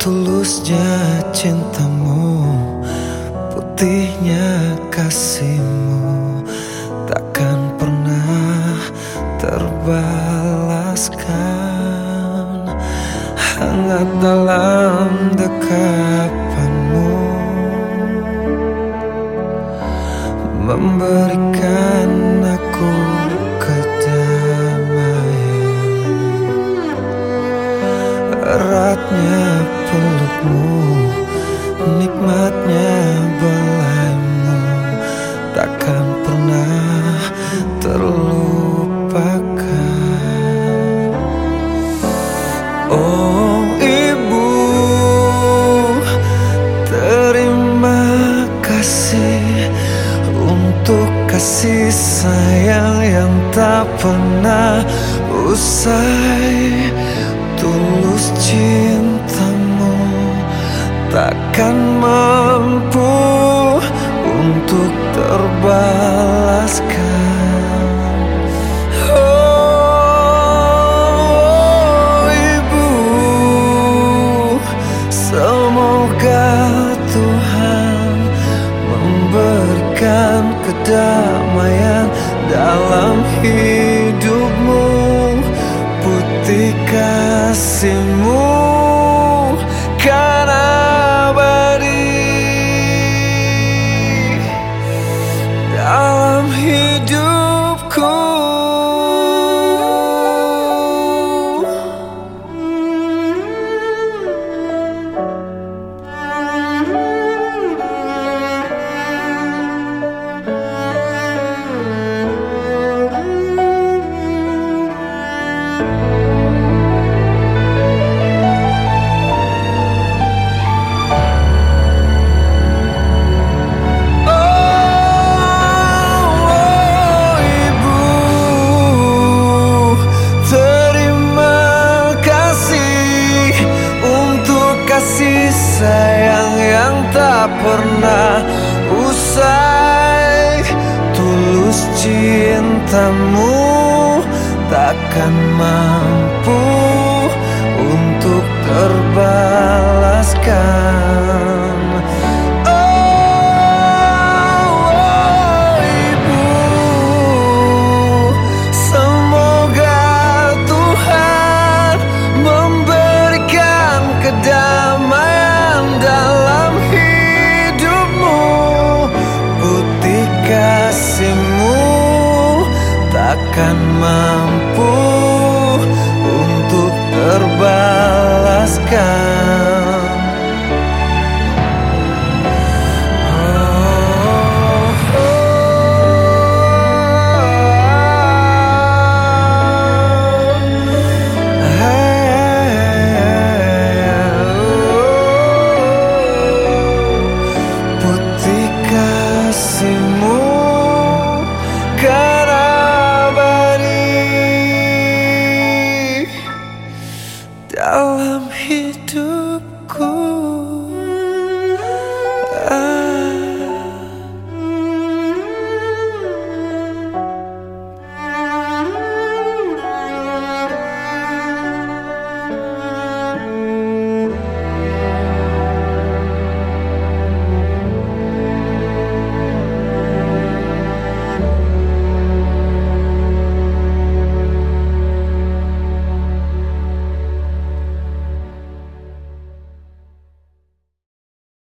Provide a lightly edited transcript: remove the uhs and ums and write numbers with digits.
Tulusnya cintamu, putihnya kasihmu, takkan pernah terbalaskan. Hangat dalam dekapanmu, memberikan aku kedamaian. Eratnya pelukmu, nikmatnya belaimu, takkan pernah terlupakan. Oh ibu, terima kasih untuk kasih sayang yang tak pernah usai. Tulus cintamu takkan mampu untuk terbalaskan. Oh ibu, semoga Tuhan memberikan kedamaian dalam hidupmu. Putih kasihmu kan abadi dalam hidupku. Kasih sayang yang tak pernah usai. Tulus cintamu takkan mampu untuk terbalas.